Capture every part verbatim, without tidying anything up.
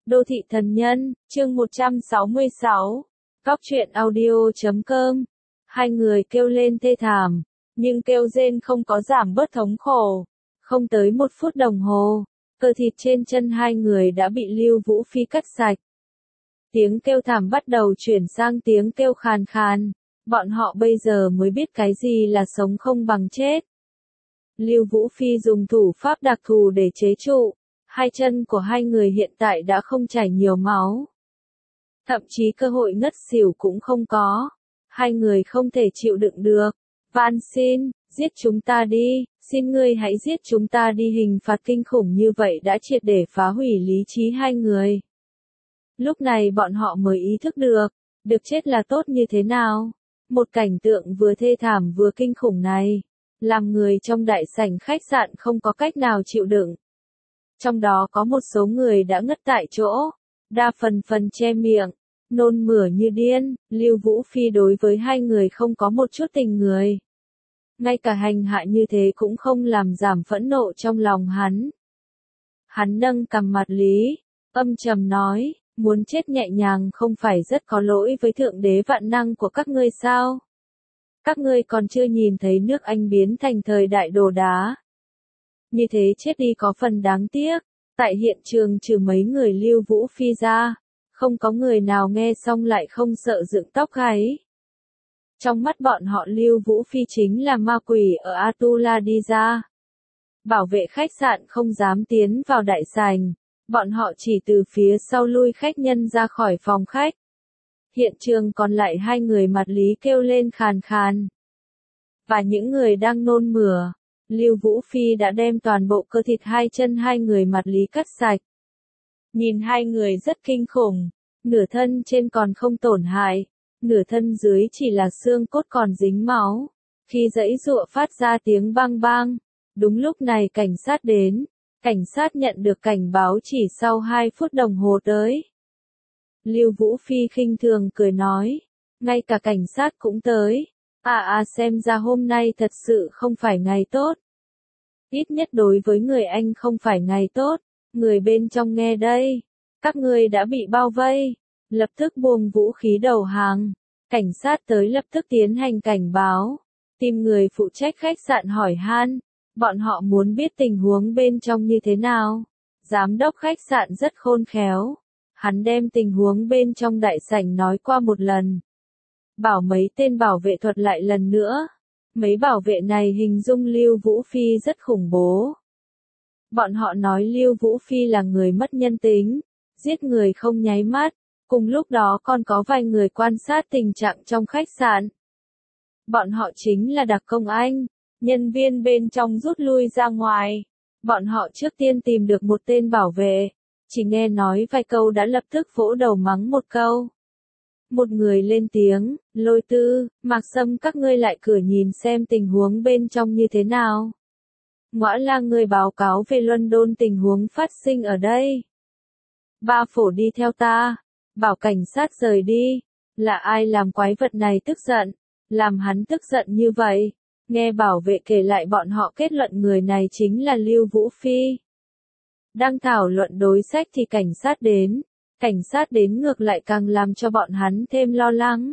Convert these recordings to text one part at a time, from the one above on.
Đô thị thần nhân, chương một trăm sáu mươi sáu. Góc truyện audio chấm com. Hai người kêu lên thê thảm, nhưng kêu rên không có giảm bớt thống khổ. Không tới một phút đồng hồ, cơ thịt trên chân hai người đã bị Lưu Vũ Phi cắt sạch. Tiếng kêu thảm bắt đầu chuyển sang tiếng kêu khàn khàn. Bọn họ bây giờ mới biết cái gì là sống không bằng chết. Lưu Vũ Phi dùng thủ pháp đặc thù để chế trụ. Hai chân của hai người hiện tại đã không chảy nhiều máu. Thậm chí cơ hội ngất xỉu cũng không có. Hai người không thể chịu đựng được. Van xin, giết chúng ta đi, xin ngươi hãy giết chúng ta đi. Hình phạt kinh khủng như vậy đã triệt để phá hủy lý trí hai người. Lúc này bọn họ mới ý thức được, được chết là tốt như thế nào. Một cảnh tượng vừa thê thảm vừa kinh khủng này, làm người trong đại sảnh khách sạn không có cách nào chịu đựng. Trong đó có một số người đã ngất tại chỗ, đa phần phần che miệng, nôn mửa như điên. Lưu Vũ Phi đối với hai người không có một chút tình người. Ngay cả hành hạ như thế cũng không làm giảm phẫn nộ trong lòng hắn. Hắn nâng cằm mặt Lý, âm trầm nói, muốn chết nhẹ nhàng không phải rất có lỗi với thượng đế vạn năng của các ngươi sao? Các ngươi còn chưa nhìn thấy nước Anh biến thành thời đại đồ đá. Như thế chết đi có phần đáng tiếc. Tại hiện trường trừ mấy người Lưu Vũ Phi ra, không có người nào nghe xong lại không sợ dựng tóc gáy. Trong mắt bọn họ Lưu Vũ Phi chính là ma quỷ ở Atula đi ra. Bảo vệ khách sạn không dám tiến vào đại sảnh, bọn họ chỉ từ phía sau lui khách nhân ra khỏi phòng khách. Hiện trường còn lại hai người mặt Lý kêu lên khàn khàn. Và những người đang nôn mửa. Lưu Vũ Phi đã đem toàn bộ cơ thịt hai chân hai người mặt Lý cắt sạch. Nhìn hai người rất kinh khủng, nửa thân trên còn không tổn hại, nửa thân dưới chỉ là xương cốt còn dính máu. Khi giãy giụa phát ra tiếng bang bang, đúng lúc này cảnh sát đến. Cảnh sát nhận được cảnh báo chỉ sau hai phút đồng hồ tới. Lưu Vũ Phi khinh thường cười nói, ngay cả cảnh sát cũng tới. À à xem ra hôm nay thật sự không phải ngày tốt. Ít nhất đối với người Anh không phải ngày tốt. Người bên trong nghe đây. Các ngươi đã bị bao vây. Lập tức buông vũ khí đầu hàng. Cảnh sát tới lập tức tiến hành cảnh báo. Tìm người phụ trách khách sạn hỏi han. Bọn họ muốn biết tình huống bên trong như thế nào. Giám đốc khách sạn rất khôn khéo. Hắn đem tình huống bên trong đại sảnh nói qua một lần. Bảo mấy tên bảo vệ thuật lại lần nữa. Mấy bảo vệ này hình dung Lưu Vũ Phi rất khủng bố. Bọn họ nói Lưu Vũ Phi là người mất nhân tính, giết người không nháy mắt. Cùng lúc đó còn có vài người quan sát tình trạng trong khách sạn. Bọn họ chính là đặc công Anh. Nhân viên bên trong rút lui ra ngoài. Bọn họ trước tiên tìm được một tên bảo vệ. Chỉ nghe nói vài câu đã lập tức vỗ đầu mắng một câu. Một người lên tiếng, Lôi Tư, Mạc Sâm các ngươi lại cửa nhìn xem tình huống bên trong như thế nào. Ngõa Lang người báo cáo về London tình huống phát sinh ở đây. Ba Phổ đi theo ta, bảo cảnh sát rời đi. Là ai làm quái vật này tức giận, làm hắn tức giận như vậy. Nghe bảo vệ kể lại bọn họ kết luận người này chính là Lưu Vũ Phi. Đang thảo luận đối sách thì cảnh sát đến. Cảnh sát đến ngược lại càng làm cho bọn hắn thêm lo lắng.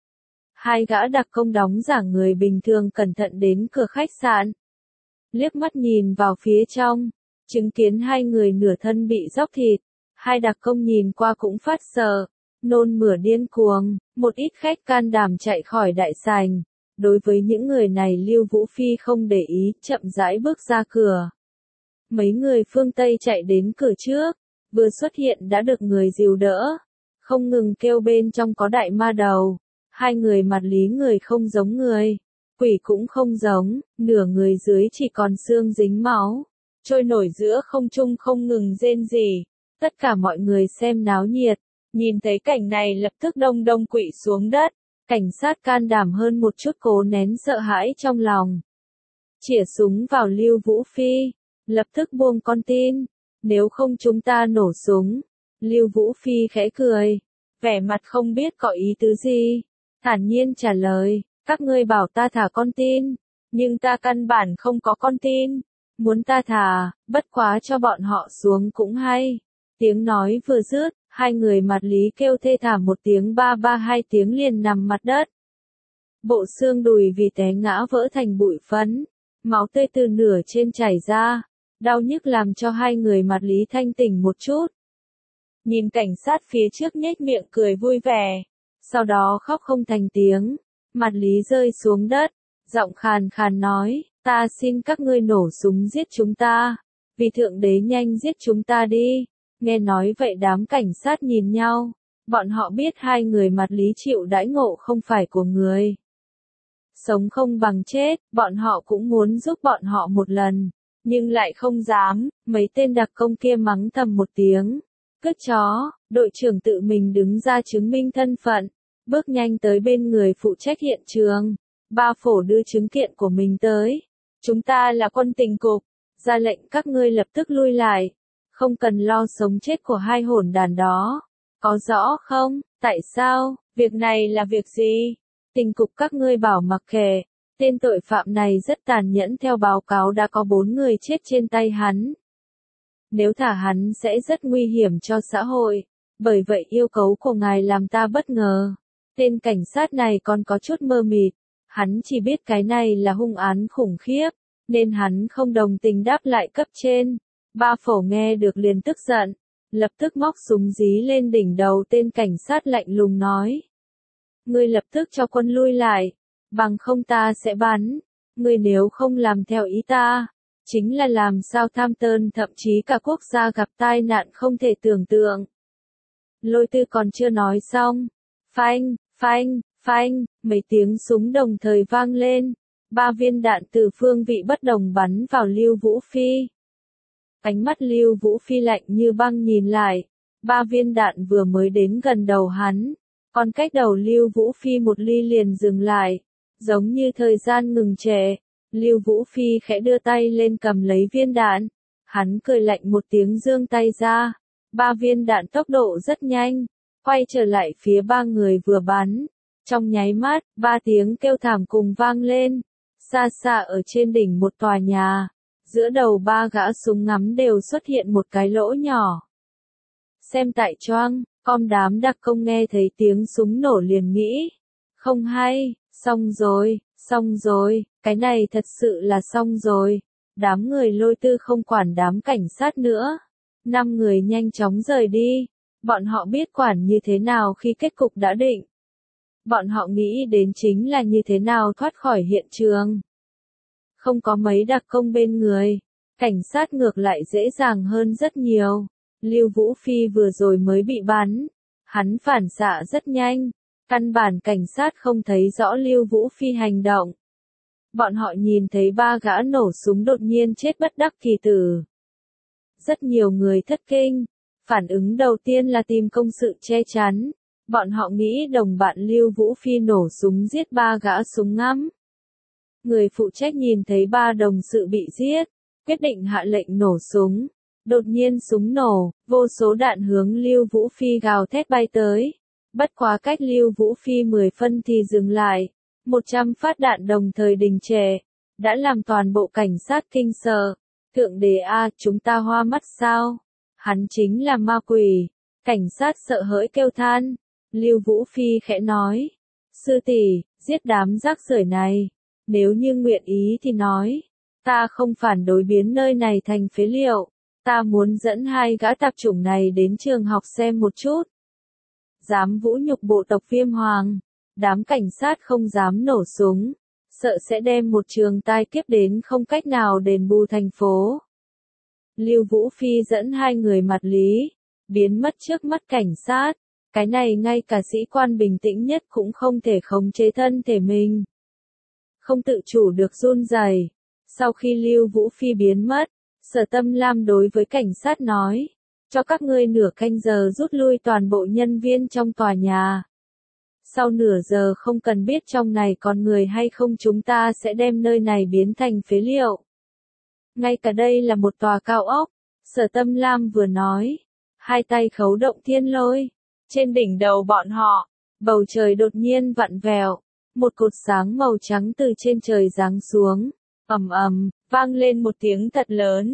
Hai gã đặc công đóng giả người bình thường cẩn thận đến cửa khách sạn. Liếc mắt nhìn vào phía trong, chứng kiến hai người nửa thân bị róc thịt. Hai đặc công nhìn qua cũng phát sợ, nôn mửa điên cuồng. Một ít khách can đảm chạy khỏi đại sảnh. Đối với những người này Lưu Vũ Phi không để ý, chậm rãi bước ra cửa. Mấy người phương Tây chạy đến cửa trước. Vừa xuất hiện đã được người dìu đỡ. Không ngừng kêu bên trong có đại ma đầu. Hai người mặt Lý người không giống người. Quỷ cũng không giống. Nửa người dưới chỉ còn xương dính máu. Trôi nổi giữa không trung không ngừng rên rỉ. Tất cả mọi người xem náo nhiệt. Nhìn thấy cảnh này lập tức đông đông quỵ xuống đất. Cảnh sát can đảm hơn một chút cố nén sợ hãi trong lòng. Chĩa súng vào Lưu Vũ Phi. Lập tức buông con tin. Nếu không chúng ta nổ súng. Lưu Vũ Phi khẽ cười. Vẻ mặt không biết có ý tứ gì. Thản nhiên trả lời. Các ngươi bảo ta thả con tin. Nhưng ta căn bản không có con tin. Muốn ta thả, bất quá cho bọn họ xuống cũng hay. Tiếng nói vừa dứt, hai người mặt Lý kêu thê thảm một tiếng, ba ba hai tiếng liền nằm mặt đất. Bộ xương đùi vì té ngã vỡ thành bụi phấn, máu tươi từ nửa trên chảy ra, đau nhức làm cho hai người mặt Lý thanh tỉnh một chút. Nhìn cảnh sát phía trước nhếch miệng cười vui vẻ, sau đó khóc không thành tiếng, mặt Lý rơi xuống đất, giọng khàn khàn nói, ta xin các ngươi nổ súng giết chúng ta, vì Thượng Đế nhanh giết chúng ta đi. Nghe nói vậy đám cảnh sát nhìn nhau, bọn họ biết hai người mặt Lý chịu đãi ngộ không phải của người sống không bằng chết, bọn họ cũng muốn giúp bọn họ một lần, nhưng lại không dám. Mấy tên đặc công kia mắng thầm một tiếng, cất chó. Đội trưởng tự mình đứng ra chứng minh thân phận, bước nhanh tới bên người phụ trách hiện trường. Ba Phổ đưa chứng kiện của mình tới. Chúng ta là quân tình cục, ra lệnh các ngươi lập tức lui lại, không cần lo sống chết của hai hỗn đàn đó. Có rõ không? Tại sao? Việc này là việc gì? Tình cục các ngươi bảo mặc kệ. Tên tội phạm này rất tàn nhẫn, theo báo cáo đã có bốn người chết trên tay hắn. Nếu thả hắn sẽ rất nguy hiểm cho xã hội. Bởi vậy yêu cầu của ngài làm ta bất ngờ. Tên cảnh sát này còn có chút mơ mịt. Hắn chỉ biết cái này là hung án khủng khiếp, nên hắn không đồng tình đáp lại cấp trên. Ba Phổ nghe được liền tức giận, lập tức móc súng dí lên đỉnh đầu tên cảnh sát, lạnh lùng nói. Ngươi lập tức cho quân lui lại, bằng không ta sẽ bắn. Ngươi nếu không làm theo ý ta, chính là làm sao tham tơn, thậm chí cả quốc gia gặp tai nạn không thể tưởng tượng. Lôi Tư còn chưa nói xong. Phanh, phanh, phanh, mấy tiếng súng đồng thời vang lên. Ba viên đạn từ phương vị bất đồng bắn vào Lưu Vũ Phi. Ánh mắt Lưu Vũ Phi lạnh như băng nhìn lại. Ba viên đạn vừa mới đến gần đầu hắn, còn cách đầu Lưu Vũ Phi một ly liền dừng lại, giống như thời gian ngừng trệ. Lưu Vũ Phi khẽ đưa tay lên cầm lấy viên đạn. Hắn cười lạnh một tiếng, giương tay ra. Ba viên đạn tốc độ rất nhanh, quay trở lại phía ba người vừa bắn. Trong nháy mắt, ba tiếng kêu thảm cùng vang lên. Xa xa ở trên đỉnh một tòa nhà, giữa đầu ba gã súng ngắm đều xuất hiện một cái lỗ nhỏ. Xem tại choang, con đám đặc công nghe thấy tiếng súng nổ liền nghĩ. Không hay, xong rồi, xong rồi, cái này thật sự là xong rồi. Đám người Lôi Tư không quản đám cảnh sát nữa. Năm người nhanh chóng rời đi. Bọn họ biết quản như thế nào khi kết cục đã định. Bọn họ nghĩ đến chính là như thế nào thoát khỏi hiện trường. Không có mấy đặc công bên người, cảnh sát ngược lại dễ dàng hơn rất nhiều. Lưu Vũ Phi vừa rồi mới bị bắn, hắn phản xạ rất nhanh, căn bản cảnh sát không thấy rõ Lưu Vũ Phi hành động. Bọn họ nhìn thấy ba gã nổ súng đột nhiên chết bất đắc kỳ tử. Rất nhiều người thất kinh, phản ứng đầu tiên là tìm công sự che chắn. Bọn họ nghĩ đồng bạn Lưu Vũ Phi nổ súng giết ba gã súng ngắm. Người phụ trách nhìn thấy ba đồng sự bị giết, quyết định hạ lệnh nổ súng. Đột nhiên súng nổ, vô số đạn hướng Lưu Vũ Phi gào thét bay tới. Bất quá cách Lưu Vũ Phi mười phân thì dừng lại. một trăm phát đạn đồng thời đình trệ, đã làm toàn bộ cảnh sát kinh sợ. Thượng Đế a, chúng ta hoa mắt sao? Hắn chính là ma quỷ. Cảnh sát sợ hãi kêu than. Lưu Vũ Phi khẽ nói. Sư tỷ, giết đám rác rưởi này. Nếu như nguyện ý thì nói. Ta không phản đối biến nơi này thành phế liệu. Ta muốn dẫn hai gã tạp chủng này đến trường học xem một chút. Dám vũ nhục bộ tộc Viêm Hoàng. Đám cảnh sát không dám nổ súng. Sợ sẽ đem một trường tai kiếp đến không cách nào đền bù thành phố. Lưu Vũ Phi dẫn hai người mặt Lý, biến mất trước mắt cảnh sát. Cái này ngay cả sĩ quan bình tĩnh nhất cũng không thể khống chế thân thể mình. Không tự chủ được run rẩy. Sau khi Lưu Vũ Phi biến mất, Sở Tâm Lam đối với cảnh sát nói, cho các ngươi nửa canh giờ rút lui toàn bộ nhân viên trong tòa nhà. Sau nửa giờ không cần biết trong này còn người hay không, chúng ta sẽ đem nơi này biến thành phế liệu. Ngay cả đây là một tòa cao ốc, Sở Tâm Lam vừa nói, hai tay khấu động thiên lôi. Trên đỉnh đầu bọn họ, bầu trời đột nhiên vặn vẹo, một cột sáng màu trắng từ trên trời giáng xuống, ầm ầm, vang lên một tiếng thật lớn.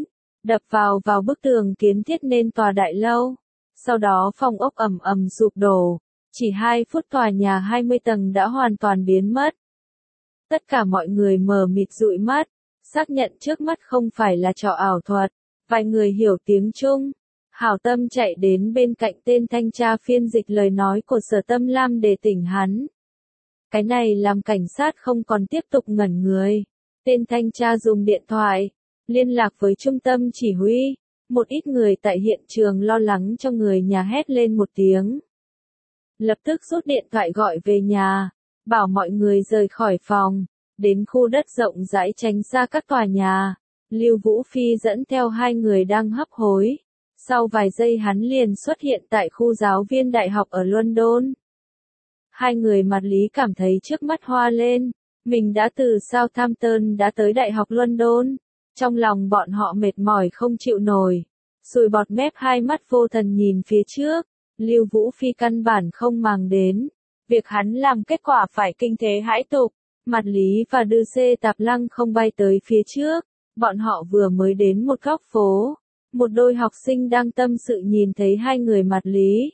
đập vào vào bức tường kiến thiết nên tòa đại lâu. Sau đó phòng ốc ầm ầm sụp đổ, chỉ hai phút tòa nhà hai mươi tầng đã hoàn toàn biến mất. Tất cả mọi người mờ mịt dụi mắt, xác nhận trước mắt không phải là trò ảo thuật. Vài người hiểu tiếng Trung, hảo tâm chạy đến bên cạnh tên thanh tra phiên dịch lời nói của Sở Tâm Lam để tỉnh hắn. Cái này làm cảnh sát không còn tiếp tục ngẩn người. Tên thanh tra dùng điện thoại, liên lạc với trung tâm chỉ huy. Một ít người tại hiện trường lo lắng cho người nhà hét lên một tiếng. Lập tức rút điện thoại gọi về nhà, bảo mọi người rời khỏi phòng, đến khu đất rộng rãi tránh xa các tòa nhà. Lưu Vũ Phi dẫn theo hai người đang hấp hối. Sau vài giây hắn liền xuất hiện tại khu giáo viên đại học ở London. Hai người mặt Lý cảm thấy trước mắt hoa lên. Mình đã từ Southampton đã tới Đại học London. Trong lòng bọn họ mệt mỏi không chịu nổi. Sùi bọt mép hai mắt vô thần nhìn phía trước. Lưu Vũ Phi căn bản không màng đến. Việc hắn làm kết quả phải kinh thế hãi tục. Mặt Lý và Đư Xê Tạp Lăng không bay tới phía trước. Bọn họ vừa mới đến một góc phố. Một đôi học sinh đang tâm sự nhìn thấy hai người mặt Lý.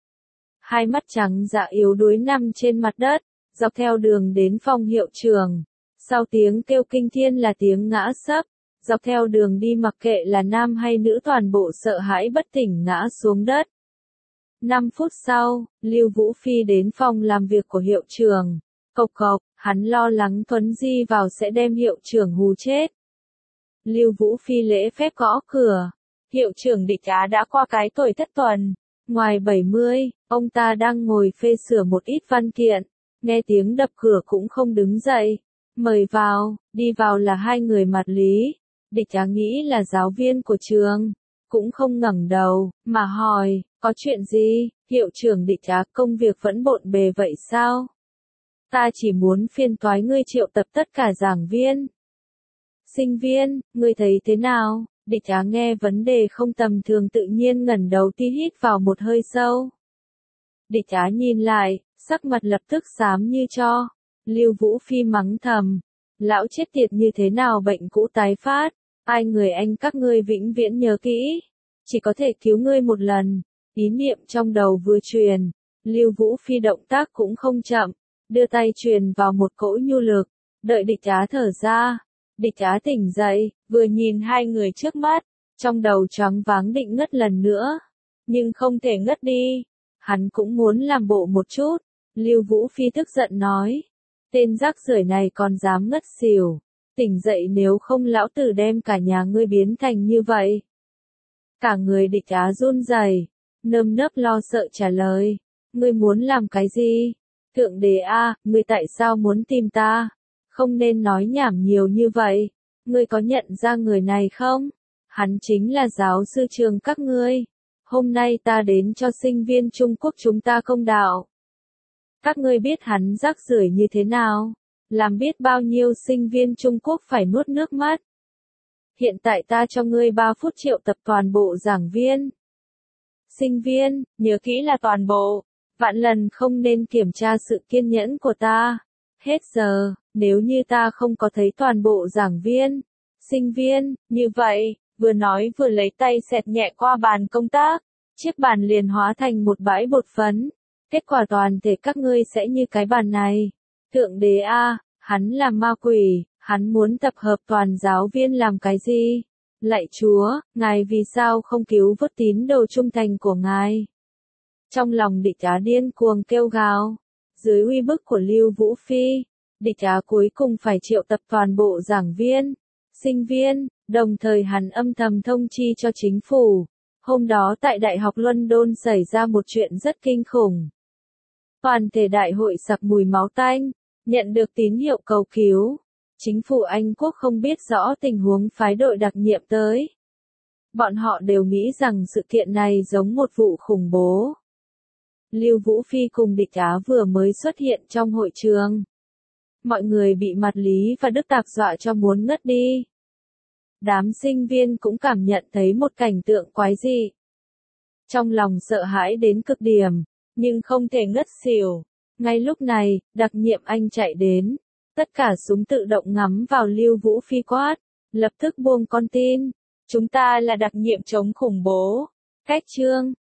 Hai mắt trắng dạ yếu đuối nằm trên mặt đất, dọc theo đường đến phòng hiệu trưởng. Sau tiếng kêu kinh thiên là tiếng ngã sấp. Dọc theo đường đi mặc kệ là nam hay nữ toàn bộ sợ hãi bất tỉnh ngã xuống đất. Năm phút sau, Lưu Vũ Phi đến phòng làm việc của hiệu trưởng. Cộc cộc, hắn lo lắng Thuấn Di vào sẽ đem hiệu trưởng hù chết. Lưu Vũ Phi lễ phép gõ cửa. Hiệu trưởng Địch Á đã qua cái tuổi thất tuần. Ngoài bảy mươi, ông ta đang ngồi phê sửa một ít văn kiện. Nghe tiếng đập cửa cũng không đứng dậy. Mời vào, đi vào là hai người mặt Lý. Địch Á nghĩ là giáo viên của trường. Cũng không ngẩng đầu, mà hỏi, có chuyện gì? Hiệu trưởng Địch Á, công việc vẫn bộn bề vậy sao? Ta chỉ muốn phiền toái ngươi triệu tập tất cả giảng viên. Sinh viên, ngươi thấy thế nào? Địch Á nghe vấn đề không tầm thường tự nhiên ngẩng đầu tí hít vào một hơi sâu. Địch Á nhìn lại, sắc mặt lập tức xám như tro. Lưu Vũ Phi mắng thầm. Lão chết tiệt như thế nào bệnh cũ tái phát? Ai người anh các ngươi vĩnh viễn nhớ kỹ. Chỉ có thể cứu ngươi một lần. Ý niệm trong đầu vừa truyền. Lưu Vũ Phi động tác cũng không chậm. Đưa tay truyền vào một cỗ nhu lực. Đợi Địch Á thở ra. Địch Á tỉnh dậy, vừa nhìn hai người trước mắt. Trong đầu choáng váng định ngất lần nữa. Nhưng không thể ngất đi. Hắn cũng muốn làm bộ một chút. Lưu Vũ Phi tức giận nói. Tên rác rưởi này còn dám ngất xỉu. Tỉnh dậy nếu không lão tử đem cả nhà ngươi biến thành như vậy. Cả người Địch Á run rẩy, nơm nớp lo sợ trả lời. Ngươi muốn làm cái gì? Thượng đế a, ngươi tại sao muốn tìm ta? Không nên nói nhảm nhiều như vậy. Ngươi có nhận ra người này không? Hắn chính là giáo sư trường các ngươi. Hôm nay ta đến cho sinh viên Trung Quốc chúng ta công đạo. Các ngươi biết hắn rác rưởi như thế nào? Làm biết bao nhiêu sinh viên Trung Quốc phải nuốt nước mắt. Hiện tại ta cho ngươi ba phút triệu tập toàn bộ giảng viên. Sinh viên, nhớ kỹ là toàn bộ. Vạn lần không nên kiểm tra sự kiên nhẫn của ta. Hết giờ, nếu như ta không có thấy toàn bộ giảng viên, sinh viên, như vậy, vừa nói vừa lấy tay xẹt nhẹ qua bàn công tác. Chiếc bàn liền hóa thành một bãi bột phấn. Kết quả toàn thể các ngươi sẽ như cái bàn này. Thượng đế a, hắn là ma quỷ, hắn muốn tập hợp toàn giáo viên làm cái gì? Lạy Chúa, ngài vì sao không cứu vớt tín đồ trung thành của ngài? Trong lòng Địch Á điên cuồng kêu gào. Dưới uy bức của Lưu Vũ Phi, Địch Á cuối cùng phải triệu tập toàn bộ giảng viên, sinh viên, đồng thời hắn âm thầm thông chi cho chính phủ. Hôm đó tại Đại học London xảy ra một chuyện rất kinh khủng. Toàn thể đại hội sặc mùi máu tanh, nhận được tín hiệu cầu cứu. Chính phủ Anh Quốc không biết rõ tình huống phái đội đặc nhiệm tới. Bọn họ đều nghĩ rằng sự kiện này giống một vụ khủng bố. Lưu Vũ Phi cùng Địch Á vừa mới xuất hiện trong hội trường. Mọi người bị Mặt Lý và Đức Tạc dọa cho muốn ngất đi. Đám sinh viên cũng cảm nhận thấy một cảnh tượng quái dị. Trong lòng sợ hãi đến cực điểm, nhưng không thể ngất xỉu. Ngay lúc này, đặc nhiệm Anh chạy đến. Tất cả súng tự động ngắm vào Lưu Vũ Phi quát. Lập tức buông con tin. Chúng ta là đặc nhiệm chống khủng bố. Cách chương